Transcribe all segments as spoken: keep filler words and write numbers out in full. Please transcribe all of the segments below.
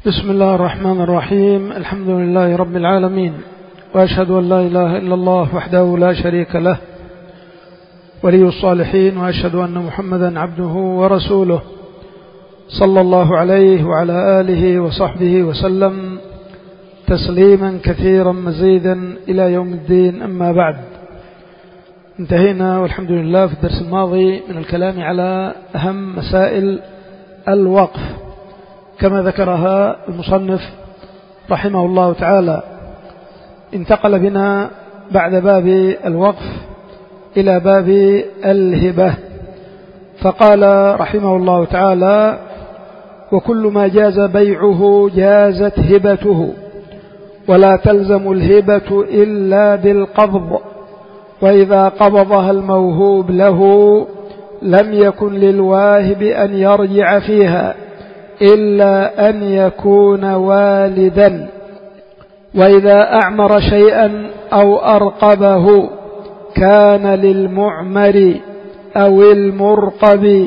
بسم الله الرحمن الرحيم. الحمد لله رب العالمين، وأشهد أن لا إله إلا الله وحده لا شريك له ولي الصالحين، وأشهد أن محمدا عبده ورسوله صلى الله عليه وعلى آله وصحبه وسلم تسليما كثيرا مزيدا إلى يوم الدين. أما بعد، انتهينا والحمد لله في الدرس الماضي من الكلام على أهم مسائل الوقف كما ذكرها المصنف رحمه الله تعالى. انتقل بنا بعد باب الوقف إلى باب الهبة، فقال رحمه الله تعالى: وكل ما جاز بيعه جازت هبته، ولا تلزم الهبة إلا بالقبض، وإذا قبضها الموهوب له لم يكن للواهب أن يرجع فيها إلا أن يكون والدا. وإذا أعمر شيئا أو أرقبه كان للمعمر أو المرقب،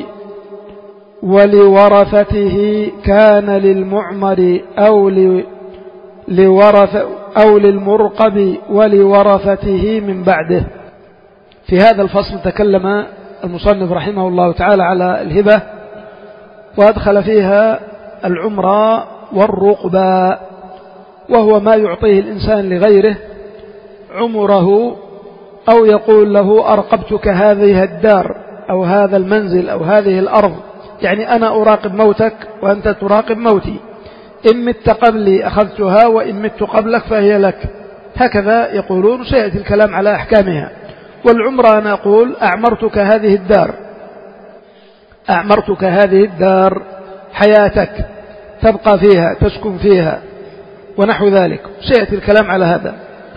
ولورثته كان للمعمر أو لورث أو للمرقب ولورثته من بعده. في هذا الفصل تكلم المصنف رحمه الله تعالى على الهبة، وأدخل فيها العمرة والرقبة، وهو ما يعطيه الإنسان لغيره عمره، أو يقول له: أرقبتك هذه الدار أو هذا المنزل أو هذه الأرض، يعني أنا أراقب موتك وأنت تراقب موتي، إن مت قبلي أخذتها وإن مت قبلك فهي لك. هكذا يقولون، سيأتي الكلام على أحكامها. والعمرة أنا أقول: أعمرتك هذه الدار، أعمرتك هذه الدار حياتك، تبقى فيها تسكن فيها ونحو ذلك. سيأتي الكلام على هذا.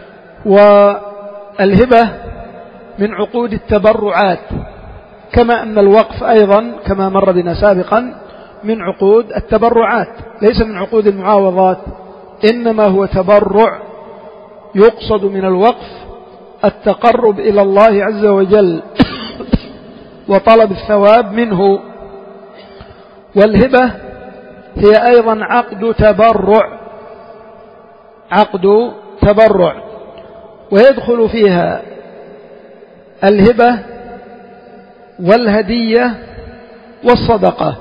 والهبة من عقود التبرعات، كما أن الوقف أيضا كما مر بنا سابقا من عقود التبرعات، ليس من عقود المعاوضات، إنما هو تبرع. يقصد من الوقف التقرب إلى الله عز وجل وطلب الثواب منه. والهبة هي أيضا عقد تبرع، عقد تبرع، ويدخل فيها الهبة والهدية والصدقة.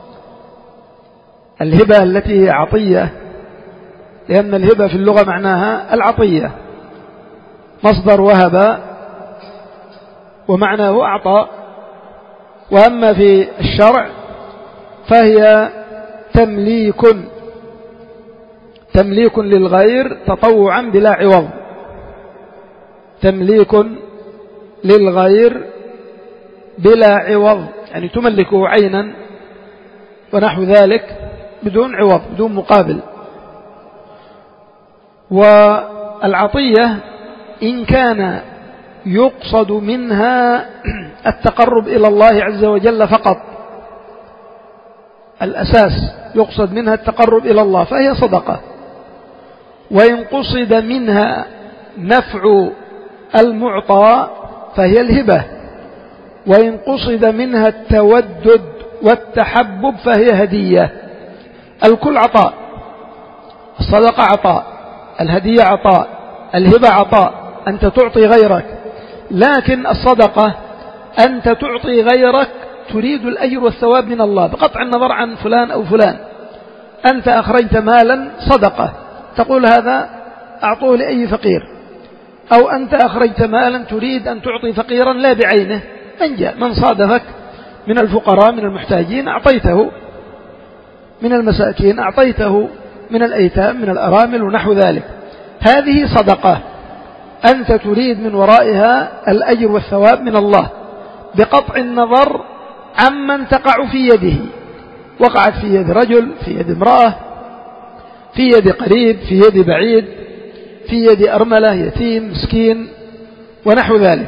الهبة التي هي عطية، لأن الهبة في اللغة معناها العطية، مصدر وهب ومعناه أعطى. وأما في الشرع فهي تمليك، تمليك للغير تطوعا بلا عوض، تمليك للغير بلا عوض، يعني تملكه عينا ونحو ذلك بدون عوض، بدون مقابل. والعطية إن كان يقصد منها التقرب إلى الله عز وجل فقط، الأساس يقصد منها التقرب إلى الله فهي صدقة. وإن قصد منها نفع المعطى فهي الهبة. وإن قصد منها التودد والتحبب فهي هدية. الكل عطاء، الصدقة عطاء، الهدية عطاء، الهبة عطاء، أنت تعطي غيرك. لكن الصدقة أنت تعطي غيرك تريد الأجر والثواب من الله بقطع النظر عن فلان أو فلان. أنت أخرجت مالا صدقة، تقول هذا أعطوه لأي فقير، أو أنت أخرجت مالا تريد أن تعطي فقيرا لا بعينه، من جاء من صادفك من الفقراء من المحتاجين أعطيته، من المساكين أعطيته، من الأيتام من الأرامل ونحو ذلك. هذه صدقة، أنت تريد من ورائها الأجر والثواب من الله بقطع النظر عمن تقع في يده. وقعت في يد رجل، في يد امرأة، في يد قريب، في يد بعيد، في يد أرملة، يتيم، مسكين ونحو ذلك.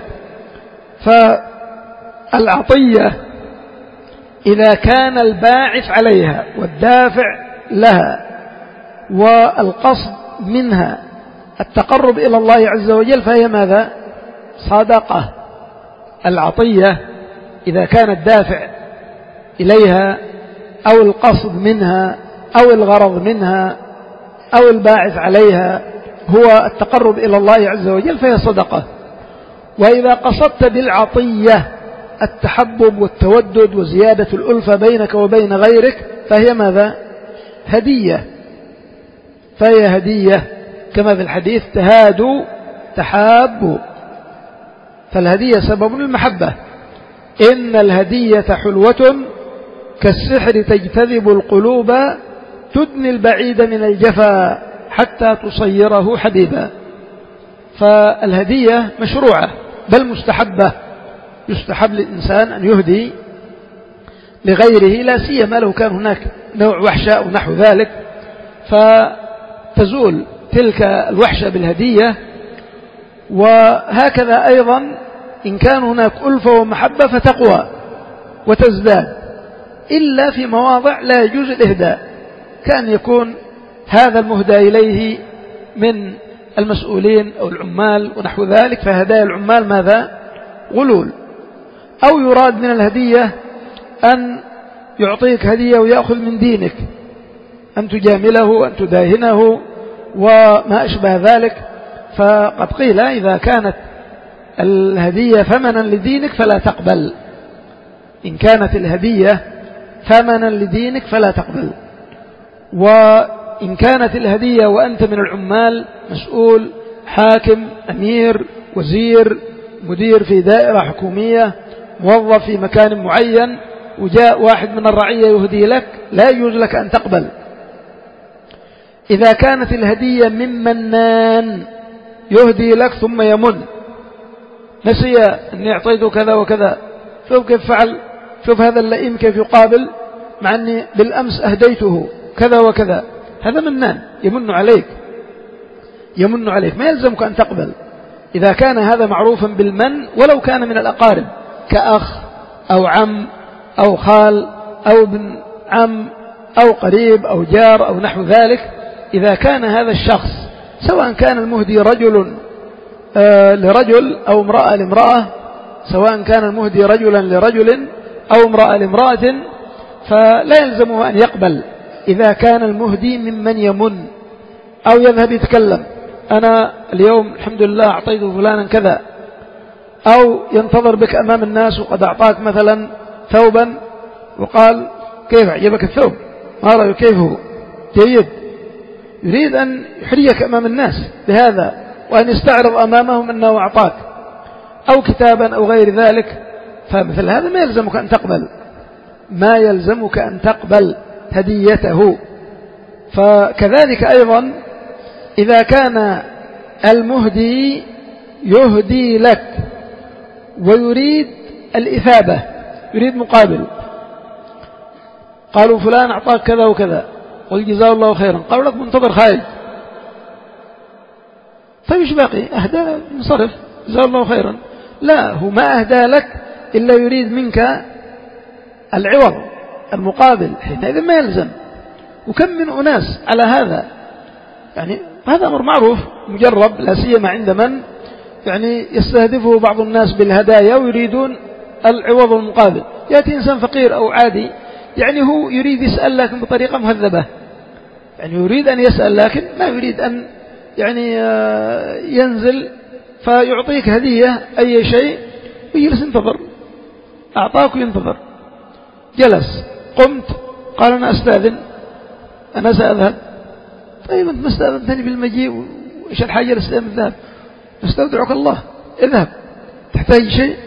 فالعطية إذا كان الباعث عليها والدافع لها والقصد منها التقرب إلى الله عز وجل فهي ماذا؟ صدقة. العطية إذا كان الدافع إليها أو القصد منها أو الغرض منها أو الباعث عليها هو التقرب إلى الله عز وجل فهي صدقة. وإذا قصدت بالعطية التحبب والتودد وزيادة الألفة بينك وبين غيرك فهي ماذا؟ هدية. فهي هدية كما في الحديث تهادوا تحابوا. فالهدية سبب المحبة. إن الهدية حلوة كالسحر تجتذب القلوب تدني البعيد من الجفا حتى تصيره حبيبا. فالهدية مشروعة بل مستحبة. يستحب للإنسان أن يهدي لغيره لا سيما لو كان هناك نوع وحشة أو نحو ذلك، فتزول تلك الوحشة بالهدية. وهكذا أيضا إن كان هناك ألفة ومحبة فتقوى وتزداد، إلا في مواضع لا يجوز الإهداء، كان يكون هذا المهدى إليه من المسؤولين أو العمال ونحو ذلك، فهدايا العمال ماذا؟ غلول. أو يراد من الهدية أن يعطيك هدية ويأخذ من دينك، أن تجامله أن تداهنه وما أشبه ذلك. فقد قيل إذا كانت الهدية ثمنا لدينك فلا تقبل. إن كانت الهدية ثمنا لدينك فلا تقبل. وإن كانت الهدية وأنت من العمال مسؤول حاكم أمير وزير مدير في دائرة حكومية موظف في مكان معين وجاء واحد من الرعية يهدي لك لا يجوز لك أن تقبل. إذا كانت الهدية من منان يهدي لك ثم يمن، نسي أني أعطيته كذا وكذا، شوف كيف فعل، شوف هذا اللئيم كيف يقابل مع أني بالأمس أهديته كذا وكذا، هذا منان يمن عليك يمن عليك ما يلزمك أن تقبل. إذا كان هذا معروفا بالمن ولو كان من الأقارب كأخ أو عم أو خال أو ابن عم أو قريب أو جار أو نحو ذلك، إذا كان هذا الشخص سواء كان المهدي رجل آه لرجل أو امرأة لامرأة، سواء كان المهدي رجلا لرجل أو امرأة لامرأة، فلا يلزمه أن يقبل إذا كان المهدي ممن يمن أو يذهب يتكلم أنا اليوم الحمد لله أعطيت فلانا كذا، أو ينتظر بك أمام الناس وقد أعطاك مثلا ثوبا وقال كيف عجبك الثوب، ما رأيك كيف هو جيد، يريد أن يحريك أمام الناس بهذا وأن يستعرض أمامهم أنه أعطاك، أو كتابا أو غير ذلك، فمثل هذا ما يلزمك أن تقبل ما يلزمك أن تقبل هديته. فكذلك أيضا إذا كان المهدي يهدي لك ويريد الإثابة، يريد مقابل، قالوا فلان أعطاك كذا وكذا قل جزاه الله خيرا، قالوا لك منتظر خارج، طيب إيش باقي؟ أهدى انصرف جزاه الله خيرا. لا، هو ما أهدى لك إلا يريد منك العوض المقابل، حينئذ ما يلزم. وكم من أناس على هذا، يعني هذا أمر معروف مجرب لا سيما عند من يعني يستهدفه بعض الناس بالهدايا ويريدون العوض المقابل. يأتي إنسان فقير أو عادي، يعني هو يريد يسأل لكن بطريقة مهذبة، يعني يريد أن يسأل لكن ما يريد أن يعني ينزل فيعطيك هدية أي شيء ويجلس ينتظر، أعطاك وينتظر، جلس قمت قال أنا أستأذن أنا سأذهب، طيب أنت ما استأذنتني بالمجيء وإيش الحاجة للاستئذان بالذهاب؟ نستودعك الله، اذهب، تحتاج شيء؟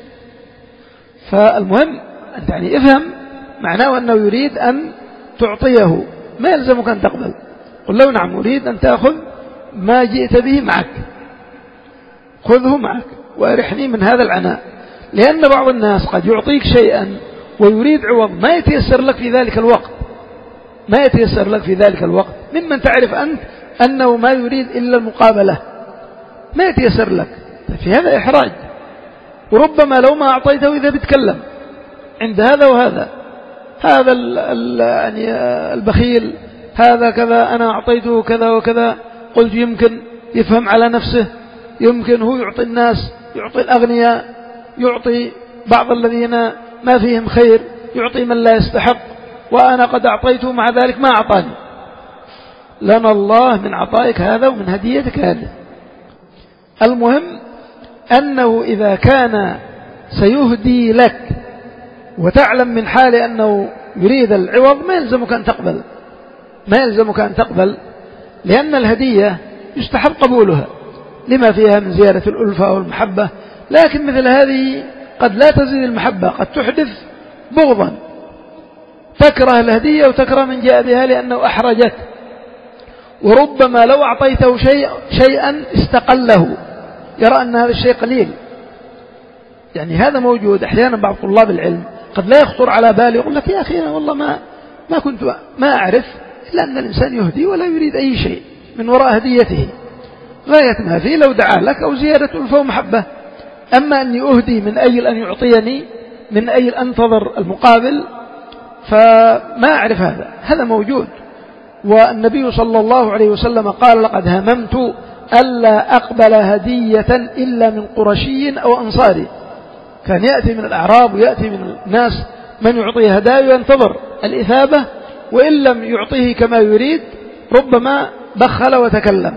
فالمهم أنت يعني افهم معناه أنه يريد أن تعطيه، ما يلزمك أن تقبل. قل له نعم أريد أن تأخذ ما جئت به معك، خذه معك وأرحني من هذا العناء، لأن بعض الناس قد يعطيك شيئا ويريد عوض ما يتيسر لك في ذلك الوقت، ما يتيسر لك في ذلك الوقت، ممن تعرف أنت أنه ما يريد إلا المقابلة، ما يتيسر لك، في هذا إحراج. وربما لو ما أعطيته إذا بيتكلم عند هذا وهذا، هذا ال ال يعني البخيل هذا كذا أنا أعطيته كذا وكذا، قلت يمكن يفهم على نفسه، يمكن هو يعطي الناس، يعطي الأغنياء، يعطي بعض الذين ما فيهم خير، يعطي من لا يستحق، وأنا قد أعطيته مع ذلك ما أعطاني. لنا الله من عطائك هذا ومن هديتك هذا. المهم أنه إذا كان سيهدي لك وتعلم من حاله أنه يريد العوض ما يلزمك أن تقبل، ما يلزمك أن تقبل، لأن الهدية يستحب قبولها لما فيها من زيادة الألفة والمحبة. لكن مثل هذه قد لا تزيد المحبة، قد تحدث بغضا، تكره الهدية وتكره من جاء بها لأنه أحرجت، وربما لو أعطيته شيء شيئا استقله، يرى أن هذا الشيء قليل. يعني هذا موجود أحيانا. بعض طلاب العلم قد لا يخطر على باله، يقول لك يا أخي أنا والله ما ما كنت ما أعرف إلا أن الإنسان يهدي ولا يريد أي شيء من وراء هديته، غاية ما فيه لو دعا لك أو زيادة ألفة ومحبة. أما أني أهدي من أجل أن يعطيني، من أجل أنتظر المقابل، فما أعرف هذا. هذا موجود. والنبي صلى الله عليه وسلم قال لقد هممت ألا أقبل هدية إلا من قرشي أو أنصاري. كان يأتي من الأعراب ويأتي من الناس من يعطيه هدايا وينتظر الإثابة، وإن لم يعطيه كما يريد ربما بخل وتكلم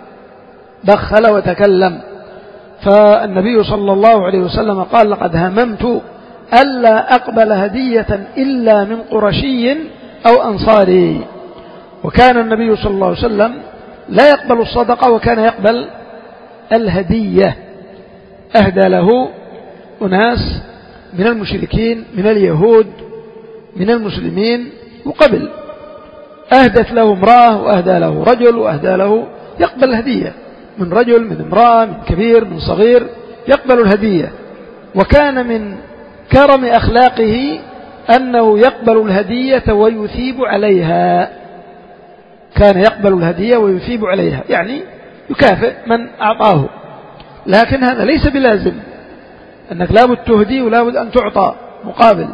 بخل وتكلم فالنبي صلى الله عليه وسلم قال لقد هممت ألا أقبل هدية إلا من قرشي أو أنصاري. وكان النبي صلى الله عليه وسلم لا يقبل الصدقة وكان يقبل الهدية. أهدى له أناس من المشركين من اليهود من المسلمين وقبل، أهدت له امرأة وأهدى له رجل وأهدى له، يقبل الهدية من رجل من امرأة من كبير من صغير، يقبل الهدية. وكان من كرم أخلاقه أنه يقبل الهدية ويثيب عليها، كان يقبل الهدية ويثيب عليها، يعني يكافئ من أعطاه. لكن هذا ليس بلازم أنك لابد تهدي ولابد أن تعطى مقابل.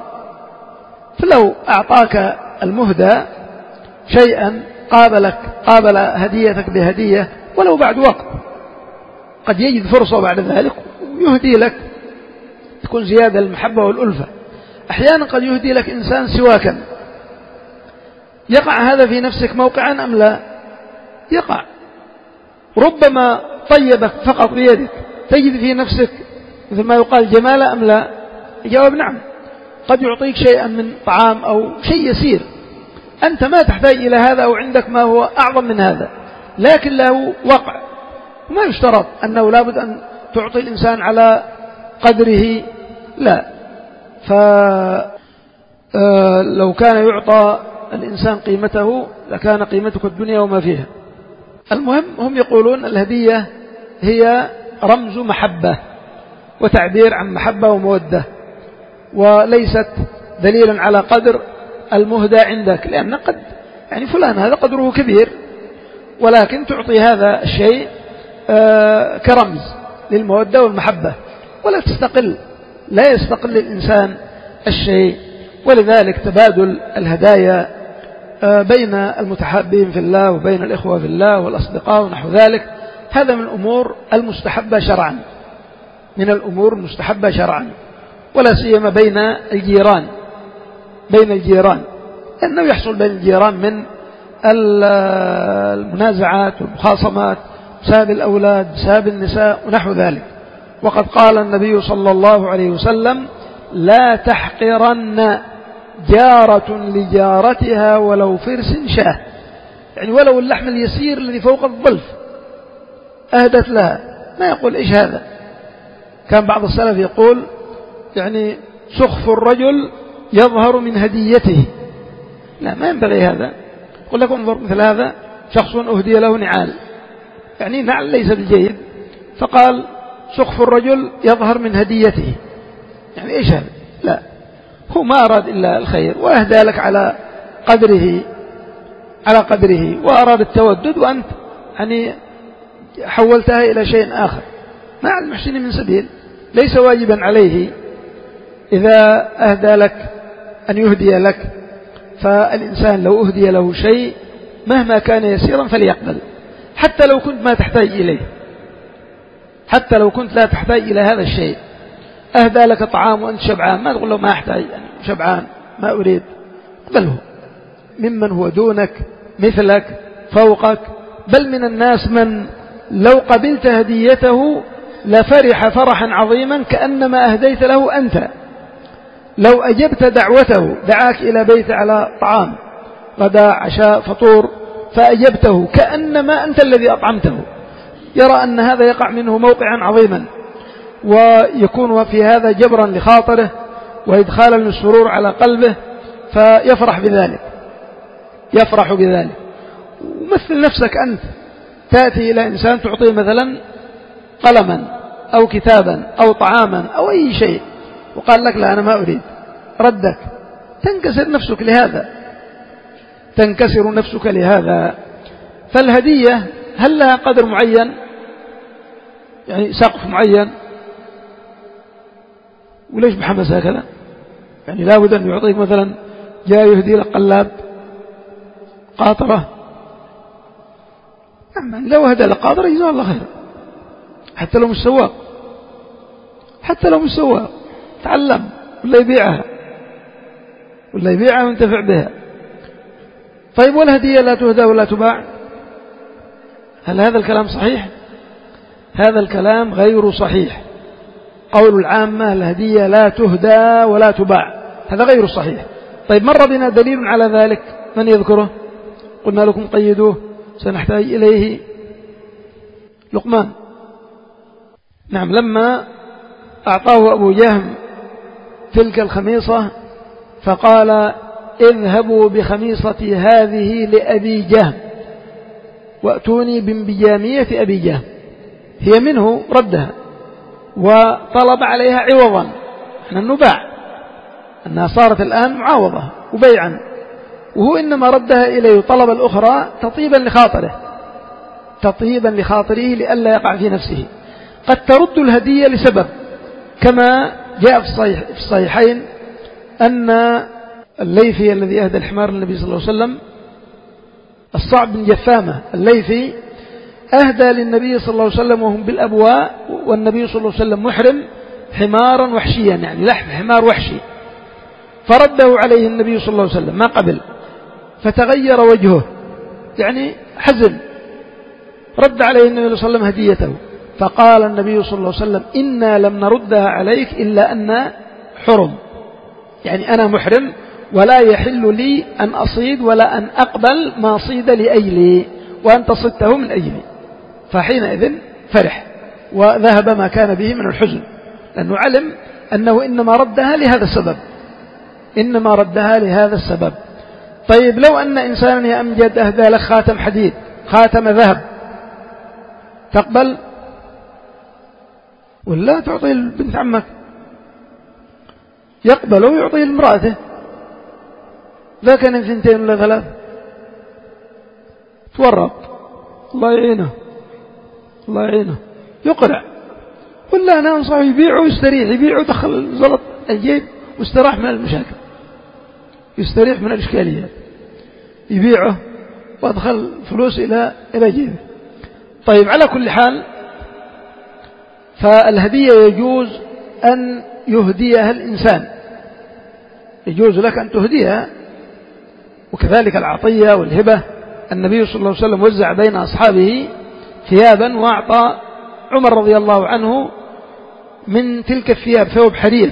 فلو أعطاك المهدى شيئا قابلك قابل هديتك بهدية ولو بعد وقت، قد يجد فرصة بعد ذلك ويهدي لك، تكون زيادة المحبة والألفة. أحيانا قد يهدي لك إنسان سواكا، يقع هذا في نفسك موقعا أم لا؟ يقع. ربما طيبك فقط بيدك، تجد في نفسك مثل ما يقال جمالة أم لا؟ الجواب نعم. قد يعطيك شيئا من طعام أو شيء يسير أنت ما تحتاج إلى هذا أو عندك ما هو أعظم من هذا، لكن له وقع. وما يشترط أنه لابد أن تعطي الإنسان على قدره، لا. فلو كان يعطى الإنسان قيمته لكان قيمتك الدنيا وما فيها. المهم هم يقولون الهدية هي رمز محبة وتعبير عن محبة ومودة، وليست دليلا على قدر المهدى عندك، لأن قد يعني فلان هذا قدره كبير ولكن تعطي هذا الشيء كرمز للمودة والمحبة، ولا تستقل، لا يستقل الإنسان الشيء. ولذلك تبادل الهدايا بين المتحابين في الله وبين الإخوة في الله والأصدقاء ونحو ذلك، هذا من الأمور المستحبة شرعا، من الأمور المستحبة شرعا، ولا سيما بين الجيران بين الجيران لأنه يحصل بين الجيران من المنازعات والمخاصمات بسبب الأولاد بسبب النساء ونحو ذلك. وقد قال النبي صلى الله عليه وسلم لا تحقرن جارة لجارتها ولو فرس شاه، يعني ولو اللحم اليسير الذي فوق الظلف أهدت لها، ما يقول إيش هذا. كان بعض السلف يقول يعني سخف الرجل يظهر من هديته، لا ما ينبغي هذا. يقول لك انظر مثل هذا شخص أهدي له نعال، يعني نعل ليس بالجيد، فقال سخف الرجل يظهر من هديته، يعني إيش هذا؟ لا، هو ما أراد إلا الخير وأهدى لك على قدره على قدره وأراد التودد، وأنت يعني حولتها إلى شيء آخر. ما على المحسن من سبيل، ليس واجبا عليه إذا أهدى لك أن يهدي لك. فالإنسان لو أهدي له شيء مهما كان يسيرا فليقبل، حتى لو كنت ما تحتاج إليه، حتى لو كنت لا تحتاج إلى هذا الشيء. أهدى لك طعام وأنت شبعان، ما تقول له ما أحتاج، يعني شبعان ما أريد، اقبله ممن هو دونك مثلك فوقك، بل من الناس من لو قبلت هديته لفرح فرحا عظيما كأنما أهديت له أنت. لو أجبت دعوته، دعاك إلى بيت على طعام غداء عشاء فطور فأجبته كأنما أنت الذي أطعمته، يرى أن هذا يقع منه موقعا عظيما، ويكون في هذا جبرا لخاطره وإدخالا للسرور على قلبه، فيفرح بذلك يفرح بذلك. ومثل نفسك أنت، تأتي إلى إنسان تعطيه مثلا قلما أو كتابا أو طعاما أو أي شيء، وقال لك لا أنا ما أريد، ردك، تنكسر نفسك لهذا تنكسر نفسك لهذا. فالهدية هل لها قدر معين، يعني سقف معين؟ وليش بحمس هكذا؟ يعني لا بد أن يعطيك مثلا جاء يهدي لك قلاب قاطرة، لو هدى لك قاطرة جزاه الله خير، حتى لو مش سواق حتى لو مش سواق تعلم ولا يبيعها ولا يبيعها وينتفع بها. طيب والهدية لا تهدى ولا تباع، هل هذا الكلام صحيح؟ هذا الكلام غير صحيح. قول العامة الهدية لا تهدى ولا تباع، هذا غير صحيح. طيب مر بنا دليل على ذلك، من يذكره؟ قلنا لكم قيدوه، سنحتاج إليه. لقمان، نعم، لما أعطاه أبو جهم تلك الخميصة فقال اذهبوا بخميصتي هذه لأبي جهم وأتوني بانبجامية أبي جهم، هي منه ردها وطلب عليها عوضا، احنا النباع أنها صارت الآن معاوضة وبيعا، وهو إنما ردها إليه طلب الأخرى تطيبا لخاطره تطيبا لخاطره لئلا يقع في نفسه. قد ترد الهدية لسبب، كما جاء في الصحيحين أن الليثي الذي أهدى الحمار للنبي صلى الله عليه وسلم، الصعب بن جثامة الليثي، أهدى للنبي صلى الله عليه وسلم وهم بالأبواء والنبي صلى الله عليه وسلم محرم حمارا وحشيا، يعني لحم حمار وحشي، فرده عليه النبي صلى الله عليه وسلم ما قبل، فتغير وجهه يعني حزن، رد عليه النبي صلى الله عليه وسلم هديته، فقال النبي صلى الله عليه وسلم إنا لم نردها عليك إلا أن حرم، يعني أنا محرم ولا يحل لي أن أصيد ولا أن أقبل ما صيد لأجلي وأنت صدته من أجلي. فحينئذ فرح وذهب ما كان به من الحزن، لأنه علم أنه إنما ردها لهذا السبب إنما ردها لهذا السبب. طيب لو أن إنسانا يا أمجد أهدى لك خاتم حديد خاتم ذهب، تقبل ولا تعطيه لبنت عمك؟ يقبل ويعطيه لامرأته، لا كان اثنتين ولا ثلاث، تورط، الله يعينه الله يعينه يقرع، ولا أنا أنصح يبيعه ويستريح، يبيعه ودخل زلط الجيب واستراح من المشاكل، يستريح من الإشكاليات، يبيعه وادخل فلوس إلى إلى جيبه. طيب على كل حال، فالهدية يجوز أن يهديها الإنسان، يجوز لك أن تهديها، وكذلك العطية والهبة. النبي صلى الله عليه وسلم وزع بين أصحابه ثيابا وأعطى عمر رضي الله عنه من تلك الثياب ثوب حرير،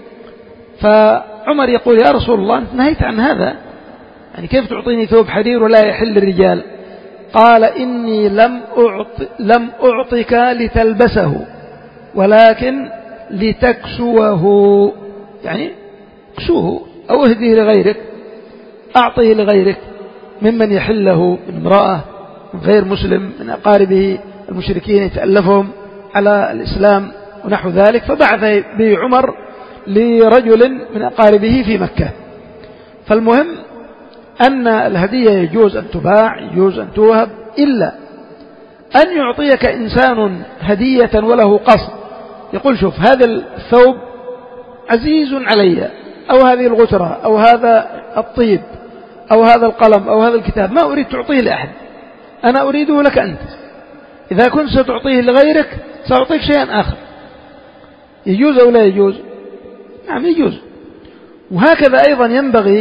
فعمر يقول يا رسول الله أنت نهيت عن هذا، يعني كيف تعطيني ثوب حرير ولا يحل الرجال؟ قال إني لم أعط لم أعطك لتلبسه ولكن لتكسوه، يعني كسوه أو اهديه لغيرك، أعطيه لغيرك ممن يحله من امرأة من غير مسلم من أقاربه المشركين يتألفهم على الإسلام ونحو ذلك. فبعث به عمر لرجل من أقاربه في مكة. فالمهم أن الهدية يجوز أن تباع يجوز أن توهب، إلا أن يعطيك إنسان هدية وله قصد، يقول شوف هذا الثوب عزيز علي، أو هذه الغترة أو هذا الطيب أو هذا القلم أو هذا الكتاب ما أريد تعطيه لأحد، أنا أريده لك أنت، إذا كنت ستعطيه لغيرك سأعطيك شيئا آخر. يجوز أو لا يجوز؟ نعم يجوز. وهكذا أيضا ينبغي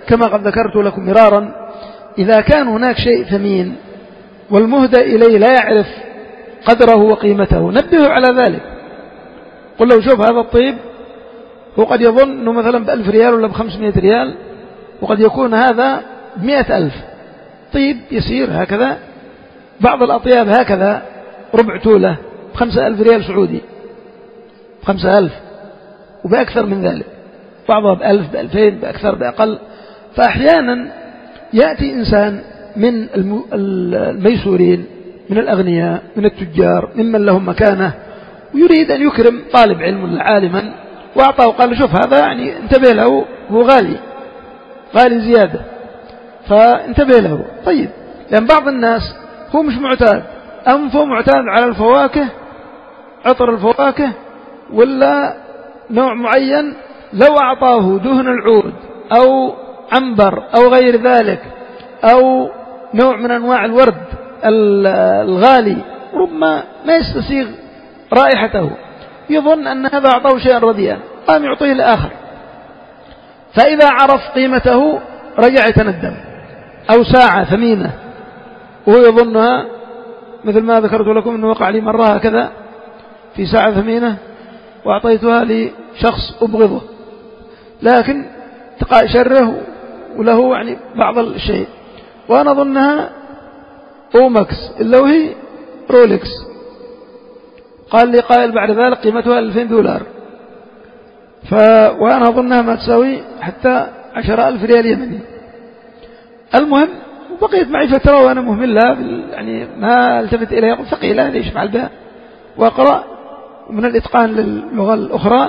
كما قد ذكرت لكم مرارا إذا كان هناك شيء ثمين والمهدى إليه لا يعرف قدره وقيمته نبهه على ذلك. قل له شوف هذا الطيب هو قد يظن أنه مثلا بألف ريال ولا بخمسمائة ريال، وقد يكون هذا بمئة ألف. طيب يسير هكذا، بعض الأطياب هكذا ربع تولة بخمسة ألف ريال سعودي، بخمسة ألف وبأكثر من ذلك، بعضها بألف بألفين بأكثر بأقل. فأحيانا يأتي إنسان من الميسورين من الأغنياء من التجار ممن لهم مكانة ويريد أن يكرم طالب علم ولا عالما، وأعطاه وقال له شوف هذا يعني انتبه له، هو غالي غالي زيادة فانتبه له. طيب لأن بعض الناس هو مش معتاد، أنفه معتاد على الفواكه، عطر الفواكه ولا نوع معين، لو أعطاه دهن العود أو عنبر أو غير ذلك أو نوع من أنواع الورد الغالي ربما ما يستسيغ رائحته، يظن أن هذا أعطاه شيئا رديئا، قام يعطيه الآخر، فإذا عرف قيمته رجع يتندم. أو ساعة ثمينة وهو يظنها، مثل ما ذكرت لكم أنه وقع لي مرة هكذا في ساعة ثمينة وأعطيتها لشخص أبغضه، لكن تقع شره وله يعني بعض الشيء، وأنا ظنها أومكس إلا وهي رولكس. قال لي قائل بعد ذلك قيمتها ألفين دولار، ف... وأنا أظنها ما تساوي حتى عشر ألف ريال يمني. المهم بقيت معي فترة وأنا مهملة يعني ما التفت إليها، يقول ثقيلة ليش فعل بها، وأقرأ من الإتقان للغة الأخرى،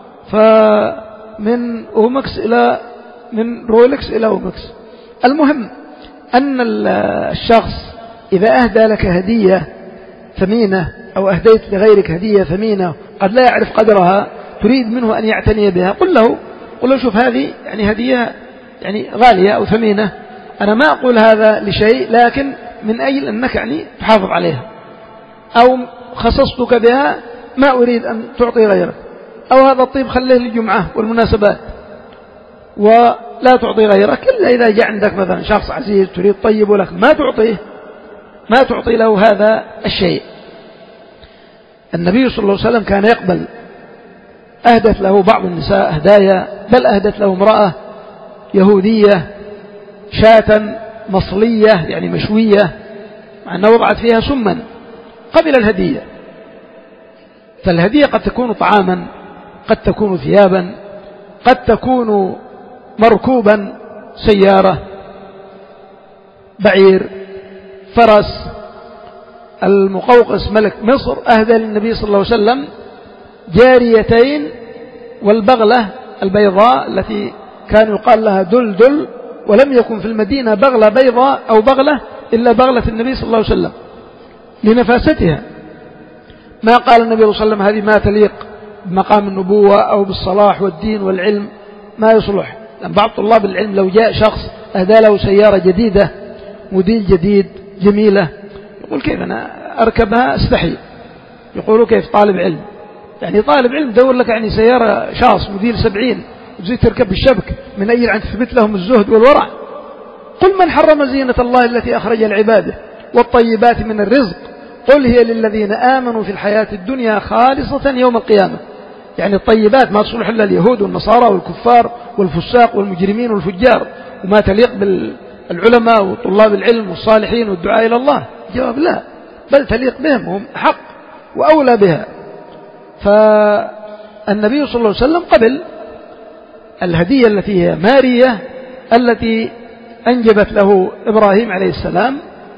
فمن أومكس إلى من رولكس إلى أومكس. المهم أن الشخص إذا أهدى لك هدية ثمينة أو أهديت لغيرك هدية ثمينة قد لا يعرف قدرها، تريد منه أن يعتني بها، قل له قل له شوف هذه يعني هدية يعني غالية أو ثمينة، أنا ما أقول هذا لشيء لكن من أجل أنك يعني تحافظ عليها، أو خصصتك بها ما أريد أن تعطي غيرك، أو هذا الطيب خليه للجمعة والمناسبات ولا تعطي غيرك، إلا إذا جاء عندك مثلا شخص عزيز تريد طيب لك ما تعطيه ما تعطي له هذا الشيء. النبي صلى الله عليه وسلم كان يقبل، أهدت له بعض النساء هدايا، بل أهدت له امرأة يهودية شاة مصلية يعني مشوية مع أنها وضعت فيها سما، قبل الهدية. فالهدية قد تكون طعاما، قد تكون ثيابا، قد تكون مركوبا سيارة بعير فرس. المقوقس ملك مصر أهدى للنبي صلى الله عليه وسلم جاريتين والبغلة البيضاء التي كان يقال لها دلدل، ولم يكن في المدينة بغلة بيضاء أو بغلة إلا بغلة النبي صلى الله عليه وسلم لنفاستها. ما قال النبي صلى الله عليه وسلم هذه ما تليق بمقام النبوة أو بالصلاح والدين والعلم، ما يصلح. لأن بعض طلاب العلم لو جاء شخص أهدى له سيارة جديدة موديل جديد جميلة يقول كيف أنا أركبها استحي، يقولوا كيف طالب علم، يعني طالب علم دور لك يعني سيارة شاص موديل سبعين وزي تركب بالشبك من أجل أن تثبت لهم الزهد والورع. قل من حرم زينة الله التي أخرج العباده والطيبات من الرزق قل هي للذين آمنوا في الحياة الدنيا خالصة يوم القيامة. يعني الطيبات ما تصلح إلا اليهود والنصارى والكفار والفساق والمجرمين والفجار، وما تليق بالعلماء وطلاب العلم والصالحين والدعاء إلى الله. جواب لا، بل تليق بهم، هم حق وأولى بها. فالنبي صلى الله عليه وسلم قبل الهدية التي هي مارية التي أنجبت له إبراهيم عليه السلام،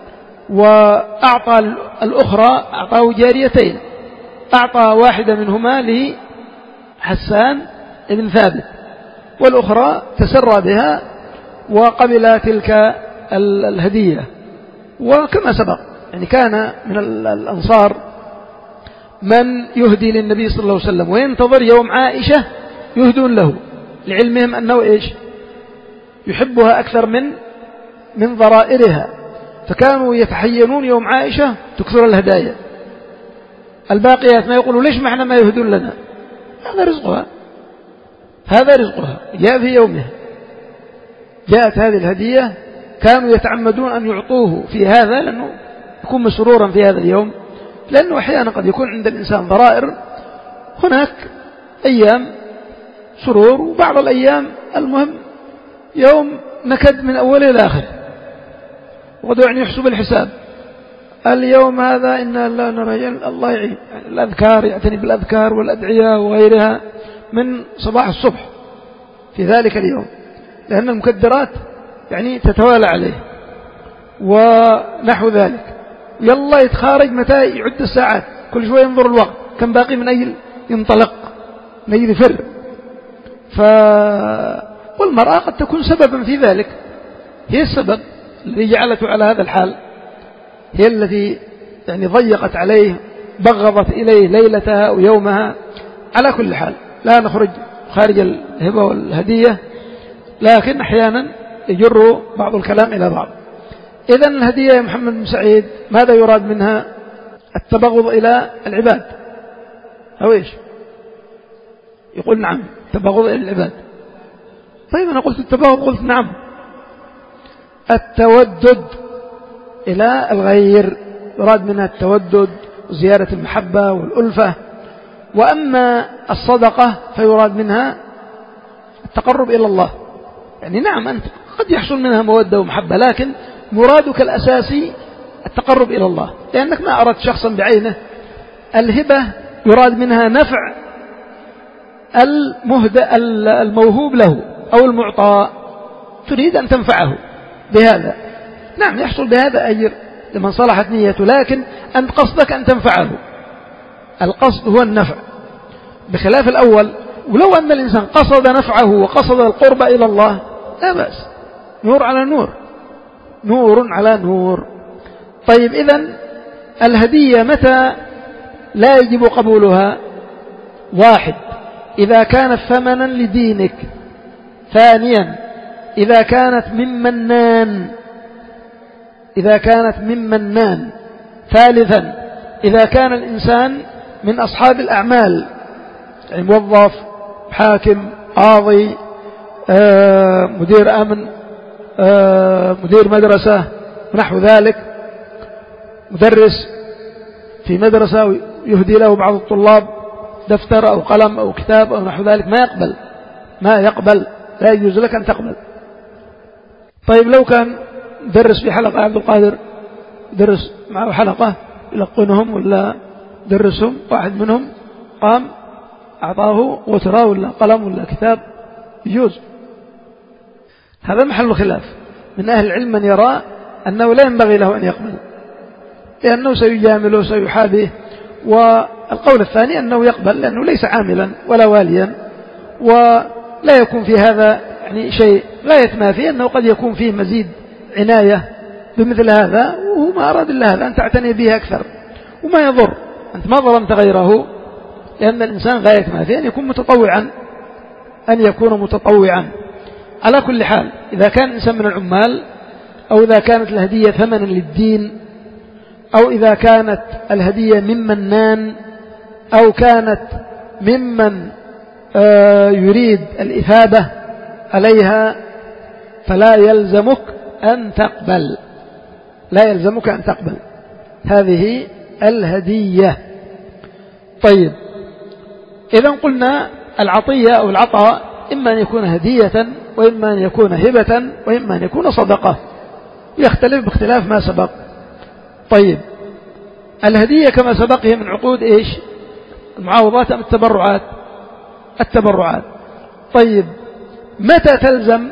وأعطى الأخرى أعطاه جاريتين، أعطى واحدة منهما لحسان بن ثابت والأخرى تسرى بها وقبل تلك الهدية. وكما سبق يعني كان من الأنصار من يهدي للنبي صلى الله عليه وسلم وينتظر يوم عائشة يهدون له، لعلمهم أنه إيش يحبها أكثر من من ضرائرها، فكانوا يتحينون يوم عائشة تكثر الهدايا. الباقيات ما يقولوا ليش معنا ما يهدون لنا، هذا رزقها هذا رزقها جاء في يومها. جاءت هذه الهدية كانوا يتعمدون أن يعطوه في هذا لأنه يكون مسرورا في هذا اليوم، لأنه أحيانا قد يكون عند الإنسان ضرائر، هناك أيام سرور وبعض الأيام المهم يوم نكد من أوله إلى آخره، وقد يعني يحسب الحساب اليوم هذا إن الله نرى الله يعين، يعني الأذكار يعتني بالأذكار والأدعية وغيرها من صباح الصبح في ذلك اليوم، لأن المكدرات يعني تتوالى عليه ونحو ذلك، يلا يتخارج متى يعد الساعات، كل شوية ينظر الوقت كم باقي من أجل ينطلق من أجل يفر. ف... والمرأة قد تكون سببا في ذلك، هي السبب الذي جعلته على هذا الحال، هي التي يعني ضيقت عليه بغضت إليه ليلتها ويومها. على كل حال لا نخرج خارج الهبة والهدية، لكن أحيانا يجر بعض الكلام إلى بعض. إذن الهدية يا محمد بن سعيد ماذا يراد منها؟ التبغض إلى العباد أو إيش؟ يقول نعم التبغض إلى العباد. طيب أنا قلت التبغض، قلت نعم التودد إلى الغير، يراد منها التودد وزيارة المحبة والألفة. وأما الصدقة فيراد منها التقرب إلى الله، يعني نعم أنت قد يحصل منها مودة ومحبة، لكن مرادك الأساسي التقرب إلى الله، لأنك ما أردت شخصا بعينه. الهبة يراد منها نفع المهدى الموهوب له أو المعطى، تريد أن تنفعه بهذا، نعم يحصل بهذا أجر لمن صلحت نيته، لكن أنت قصدك أن تنفعه، القصد هو النفع بخلاف الأول. ولو أن الإنسان قصد نفعه وقصد القرب إلى الله لا بأس، نور على نور، نور على نور. طيب إذن الهدية متى لا يجب قبولها؟ واحد، إذا كانت ثمنا لدينك. ثانيا، إذا كانت من منان، إذا كانت من منان. ثالثا، إذا كان الإنسان من أصحاب الأعمال، يعني موظف، حاكم، قاضي، آه، مدير أمن، آه، مدير مدرسة ونحو ذلك، مدرس في مدرسة يهدي له بعض الطلاب دفتر أو قلم أو كتاب أو نحو ذلك، ما يقبل ما يقبل لا يجوز لك أن تقبل. طيب لو كان درس في حلقة عبد القادر، درس معه حلقة يلقنهم ولا درسهم، واحد منهم قام أعطاه غترة ولا قلم ولا كتاب، يجوز. هذا محل خلاف، من أهل العلم من يرى أنه لا ينبغي له أن يقبل لأنه سيجامله سيحابه، والقول الثاني أنه يقبل لأنه ليس عاملا ولا واليا، ولا يكون في هذا يعني شيء لا يتما فيه، أنه قد يكون فيه مزيد عناية بمثل هذا، وهو ما أراد إلا هذا أن تعتني به أكثر، وما يضر، أنت ما ظلمت غيره، لأن الإنسان غاية ما فيه أن يكون متطوعا، أن يكون متطوعا. على كل حال إذا كان الإنسان من العمال، أو إذا كانت الهدية ثمنا للدين، أو إذا كانت الهدية ممن نان، أو كانت ممن يريد الإثابة عليها، فلا يلزمك أن تقبل، لا يلزمك أن تقبل هذه الهدية. طيب إذا قلنا العطية أو العطاء إما أن يكون هدية، وإما أن يكون هبة، وإما أن يكون صدقة، يختلف باختلاف ما سبق. طيب الهدية كما سبق هي من عقود إيش؟ المعاوضات أم التبرعات؟ التبرعات. طيب متى تلزم؟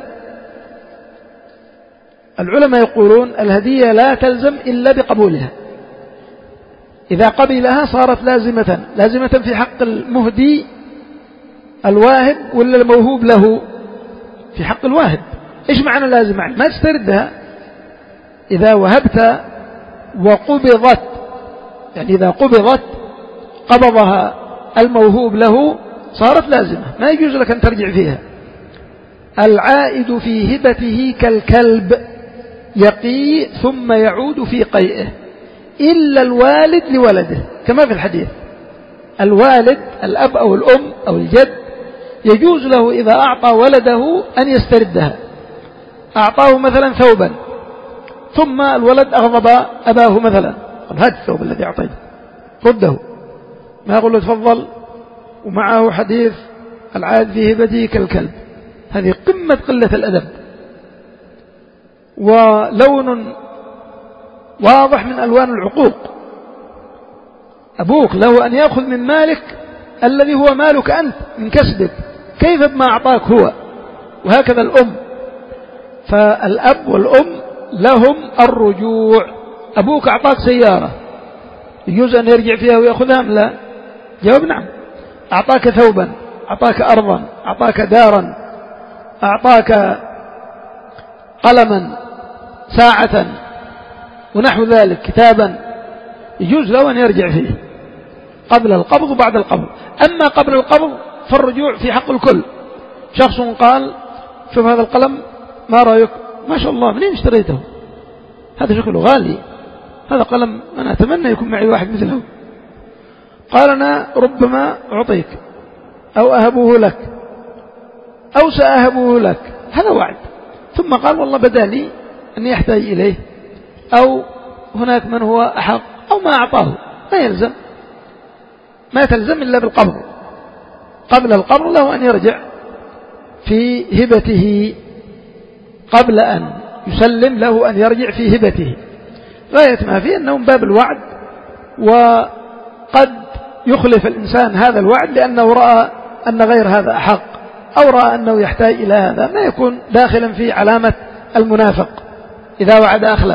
العلماء يقولون الهدية لا تلزم إلا بقبولها، إذا قبلها صارت لازمة، لازمة في حق المهدي الواهب ولا الموهوب له؟ في حق الواهب. إيش معنى لازمة؟ ما تستردها، إذا وهبت وقبضت، يعني إذا قبضت قبضها الموهوب له صارت لازمة، ما يجوز لك أن ترجع فيها. العائد في هبته كالكلب يقي ثم يعود في قيئه إلا الوالد لولده، كما في الحديث. الوالد الأب أو الأم أو الجد يجوز له إذا أعطى ولده أن يستردها، أعطاه مثلا ثوبا ثم الولد أغضب أباه مثلا، قال هذا الثوب الذي أعطيته رده، ما يقول له تفضل ومعه حديث العاد في هبته كالكلب. هذه قمة قلة الأدب ولون واضح من ألوان العقوق. أبوك له أن يأخذ من مالك الذي هو مالك أنت من كسبك، كيف بما أعطاك هو؟ وهكذا الأم، فالأب والأم لهم الرجوع. أبوك أعطاك سيارة يجوز أن يرجع فيها ويأخذها أم لا؟ جواب نعم. أعطاك ثوبا، أعطاك أرضا، أعطاك دارا، أعطاك قلما، ساعة ونحو ذلك، كتابا، يجوز له أن يرجع فيه قبل القبض وبعد القبض. أما قبل القبض فالرجوع في حق الكل. شخص قال شوف هذا القلم ما رأيك؟ ما شاء الله منين اشتريته؟ هذا شكله غالي، هذا قلم أنا أتمنى يكون معي واحد مثله. قال أنا ربما أعطيك أو أهبه لك أو سأهبه لك، هذا وعد. ثم قال والله بدالي أني أحتاج إليه أو هناك من هو أحق أو ما أعطاه، ما يلزم، ما تلزم إلا بالقبض. قبل القبض له أن يرجع في هبته قبل أن يسلم، له أن يرجع في هبته. غاية ما فيه أنه من باب الوعد، وقد يخلف الإنسان هذا الوعد لأنه رأى أن غير هذا أحق أو رأى أنه يحتاج إلى هذا، ما يكون داخلا في علامة المنافق إذا وعد أخلف.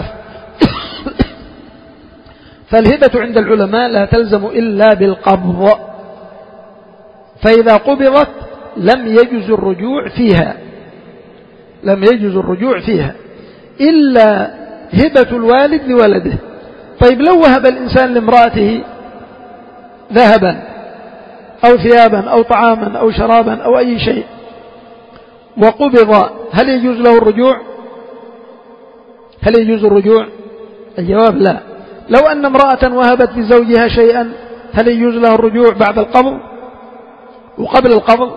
فالهبة عند العلماء لا تلزم إلا بالقبض، فإذا قبضت لم يجوز الرجوع فيها، لم يجوز الرجوع فيها إلا هبة الوالد لولده. طيب لو وهب الإنسان لامرأته ذهبا أو ثيابا أو طعاما أو شرابا أو أي شيء وقبض، هل يجوز له الرجوع؟ هل يجوز الرجوع؟ الجواب لا. لو أن امرأة وهبت لزوجها شيئا هل يجوز له الرجوع بعد القبض وقبل القبض؟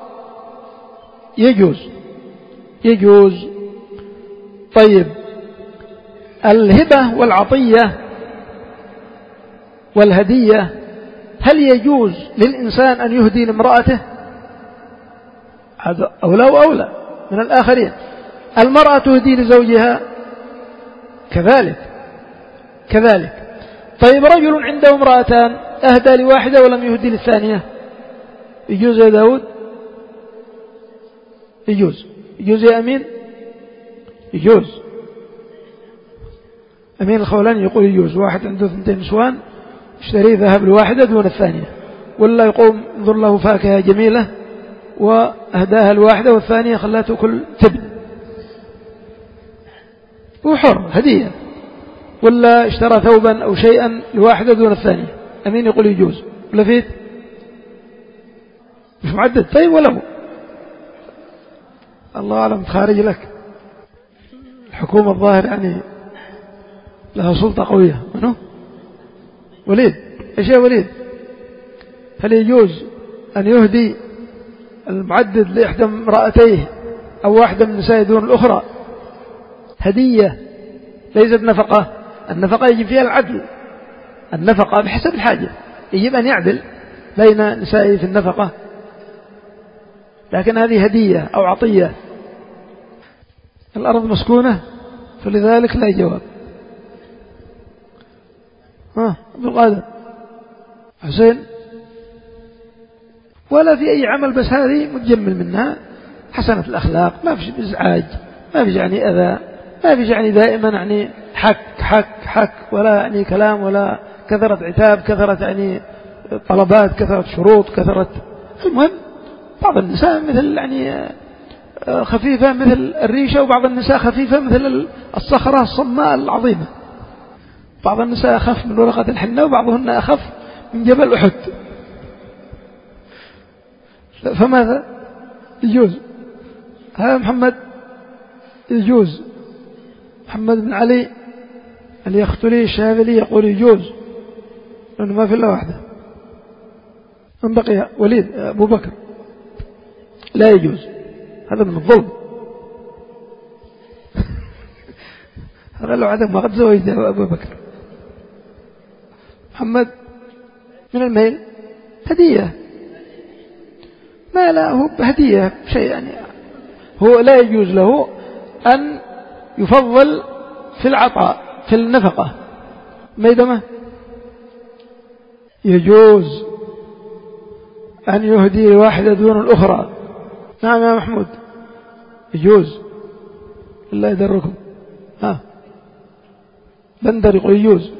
يجوز، يجوز. طيب الهبة والعطية والهدية هل يجوز للإنسان أن يهدي لامرأته؟ هذا أولى وأولى من الآخرين. المرأة تهدي لزوجها كذلك كذلك. طيب رجل عنده امرأتان أهدى لواحدة ولم يهدي للثانية، يجوز يا داود؟ يجوز. يجوز يا أمين؟ يجوز. أمين الخولاني يقول يجوز. واحد عنده اثنتين نسوان اشتري ذهب لواحدة دون الثانية، ولا يقوم انظر له فاكهة جميلة وأهداها الواحدة والثانية خلاته كل تبن، وحر هدية، ولا اشترى ثوبا أو شيئا لواحدة دون الثانية. أمين يقول يجوز ولا فيت؟ مش معدد. طيب ولو الله أعلم خارج لك. الحكومة الظاهر يعني لها سلطة قوية. منه؟ وليد. ايش يا وليد؟ هل يجوز أن يهدي المعدد لإحدى امرأتيه أو واحدة من النساء دون الأخرى هدية ليست نفقة؟ النفقة يجب فيها العدل، النفقة بحسب الحاجة، يجب أن يعدل بين نسائه في النفقة، لكن هذه هدية أو عطية. الأرض مسكونة فلذلك لا جواب. ها عبد القادر حسين، ولا في أي عمل، بس هذه متجمل منها حسنة الأخلاق، ما فيش إزعاج، ما فيش يعني أذى، ما فيش يعني دائما يعني حك حك حك، ولا يعني كلام، ولا كثرة عتاب، كثرة يعني طلبات، كثرة شروط، كثرة. المهم بعض النساء مثل يعني خفيفة مثل الريشة، وبعض النساء خفيفة مثل الصخرة الصماء العظيمة. بعض النساء أخف من ورقة الحنة، وبعضهن أخف من جبل أحد. فماذا يجوز؟ ها محمد يجوز. محمد بن علي اليختلي الشاذلي يقول يجوز، لأنه ما في إلا واحدة. من بقي؟ وليد أبو بكر لا يجوز، هذا من الظلم. قال له عدم ما قد زوجته أبو بكر. محمد من الميل هدية، ما لا هو هدية شيء يعني، هو لا يجوز له أن يفضل في العطاء في النفقة. ميدمة يجوز أن يهدي واحدة دون الأخرى. نعم يا محمود يجوز، الله يدركم. ها بندر يقول يجوز،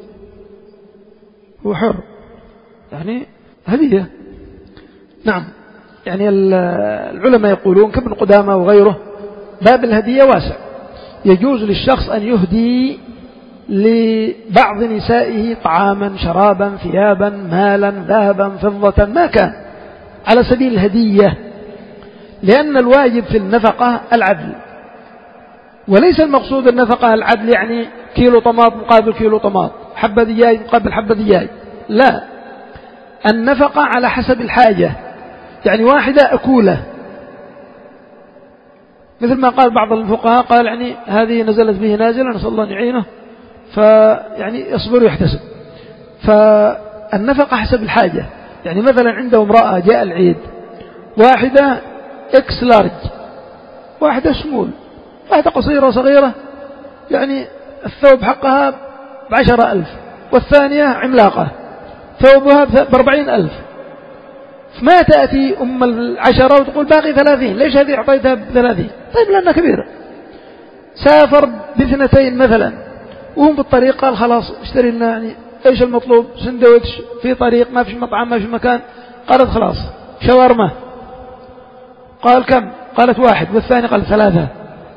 هو حر يعني هدية. نعم يعني العلماء يقولون كابن قدامة وغيره باب الهدية واسع، يجوز للشخص أن يهدي لبعض نسائه طعاما شرابا ثيابا مالا ذهبا فضة ما كان على سبيل الهدية، لأن الواجب في النفقة العدل، وليس المقصود النفقة العدل يعني كيلو طماط مقابل كيلو طماط، حبة دجاج مقابل حبة دجاج، لا، النفقة على حسب الحاجة. يعني واحدة أكولة مثل ما قال بعض الفقهاء، قال يعني هذه نزلت به نازلة نسأل الله أن يعينه فيعني يصبر ويحتسب. فالنفقة حسب الحاجة، يعني مثلا عنده امرأة جاء العيد، واحدة اكس لارج، واحدة سمول، واحدة قصيرة صغيرة يعني الثوب حقها بعشرة ألف، والثانية عملاقة ثوبها بأربعين ألف، ما تأتي أم العشرة وتقول باقي ثلاثين، ليش هذه أعطيتها بثلاثين؟ طيب لأنها كبيرة. سافر باثنتين مثلا وهم بالطريق قال خلاص اشتري لنا يعني ايش المطلوب، سندويتش في طريق ما في مطعم ما في مكان، قالت خلاص شاورما، قال كم؟ قالت واحد، والثاني قال ثلاثة،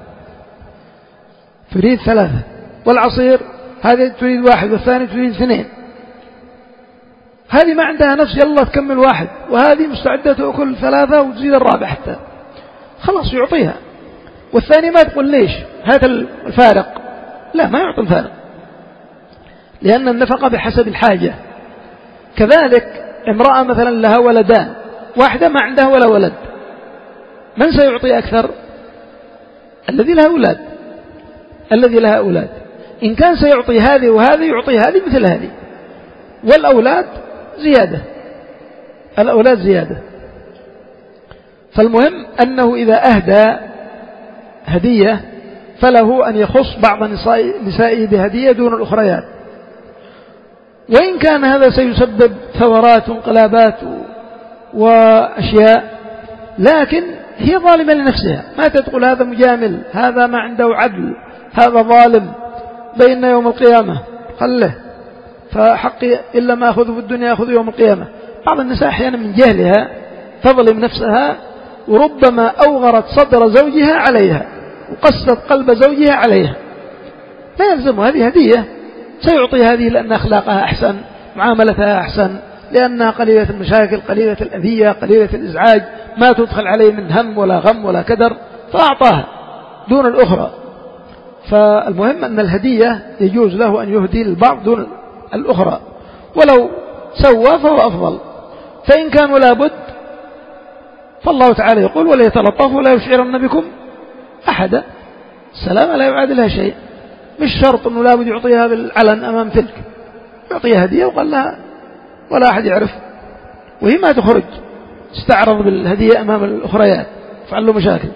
تريد ثلاثة، والعصير هذه تريد واحد والثاني تريد اثنين، هذه ما عندها نفس يلا تكمل واحد، وهذه مستعدة تأكل ثلاثة وتزيد الرابع حتى، خلاص يعطيها. والثاني ما تقول ليش هذا الفارق، لا ما يعطي الفارق، لأن النفقة بحسب الحاجة. كذلك امرأة مثلا لها ولدان، واحدة ما عندها ولا ولد، من سيعطي أكثر؟ الذي لها أولاد، الذي لها أولاد، إن كان سيعطي هذه وهذه يعطي هذه مثل هذه، والأولاد زيادة، الأولاد زيادة. فالمهم أنه إذا أهدى هدية فله أن يخص بعض نسائه بهدية دون الأخريات، وإن كان هذا سيسبب ثورات وانقلابات وأشياء، لكن هي ظالمة لنفسها، ما تقول هذا مجامل، هذا ما عنده عدل، هذا ظالم بيننا يوم القيامة، خله فحقي إلا ما أخذه في الدنيا أخذه يوم القيامة. بعض النساء أحيانا من جهلها تظلم نفسها، وربما أوغرت صدر زوجها عليها وقست قلب زوجها عليها، لا يلزمها، هذه هدية سيعطي هذه لأن أخلاقها أحسن، معاملتها أحسن، لأنها قليلة المشاكل قليلة الأذية قليلة الإزعاج، ما تدخل عليه من هم ولا غم ولا كدر، فأعطاها دون الأخرى. فالمهم أن الهدية يجوز له أن يهدي البعض دون الأخرى، ولو سوى فهو أفضل. فإن كانوا لابد فالله تعالى يقول وليتلطف ولا يشعرن بكم أحدا، السلام لا يعادلها شيء، مش شرط أنه لابد يعطيها بالعلن أمام تلك، يعطيها هدية وقال لها ولا أحد يعرف، وهي ما تخرج تستعرض بالهدية أمام الأخريات فعل له مشاكل.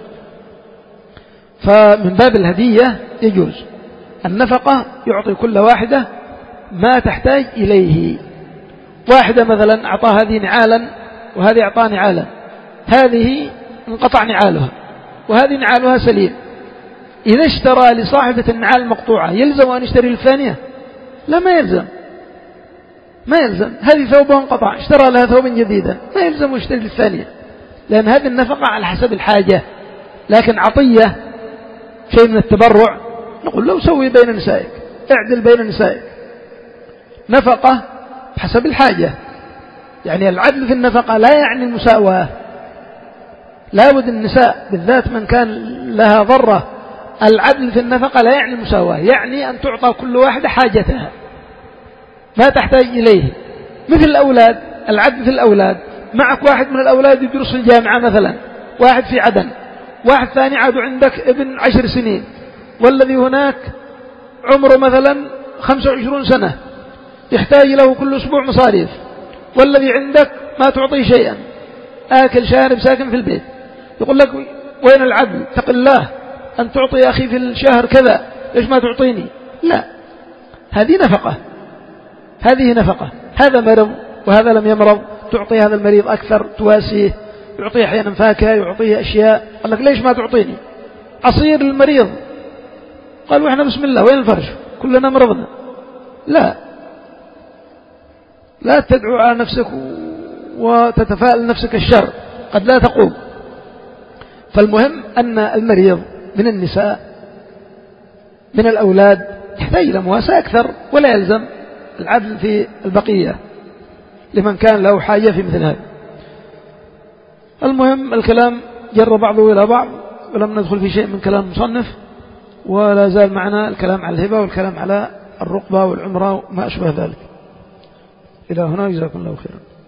فمن باب الهدية يجوز. النفقة يعطي كل واحدة ما تحتاج إليه. واحدة مثلا أعطى هذه نعالا وهذه أعطى نعالا، هذه انقطع نعالها وهذه نعالها سليم، إذا اشترى لصاحبة النعال المقطوعة يلزم أن يشتري الثانية؟ لا ما يلزم، ما يلزم، هذه ثوبها انقطع اشترى لها ثوبا جديدا ما يلزم يشتري للثانية، لأن هذه النفقة على حسب الحاجة. لكن عطية شيء من التبرع نقول له سوي بين نسائك، اعدل بين نسائك، نفقة بحسب الحاجة. يعني العدل في النفقة لا يعني المساواة، لا بد النساء بالذات من كان لها ضرة، العدل في النفقة لا يعني المساواة، يعني أن تعطى كل واحدة حاجتها ما تحتاج إليه. مثل الأولاد، العدل في الأولاد، معك واحد من الأولاد يدرس في الجامعة مثلا، واحد في عدن، واحد ثاني عاد عندك ابن عشر سنين، والذي هناك عمره مثلا خمسة وعشرون سنة يحتاج له كل أسبوع مصاريف، والذي عندك ما تعطيه شيئا، آكل شارب ساكن في البيت، يقول لك وين العدل؟ اتق الله أن تعطي أخي في الشهر كذا، ليش ما تعطيني؟ لا، هذه نفقة، هذه نفقة. هذا مرض وهذا لم يمرض، تعطي هذا المريض أكثر، تواسيه، يعطيه أحيانا فاكهة، يعطيه أشياء، قال لك ليش ما تعطيني؟ عصير المريض، قالوا إحنا بسم الله وين الفرش؟ كلنا مرضنا. لا، لا تدعو على نفسك وتتفاءل نفسك الشر، قد لا تقوم. فالمهم أن المريض من النساء من الأولاد يحتاج إلى مواساة أكثر، ولا يلزم العدل في البقية لمن كان له حاجة في مثل هذا. المهم الكلام جر بعضه إلى بعض، ولم ندخل في شيء من كلام المصنف، ولا زال معنا الكلام على الهبة والكلام على الرقبة والعمرة وما أشبه ذلك. إلى هنا، جزاكم الله خيرا.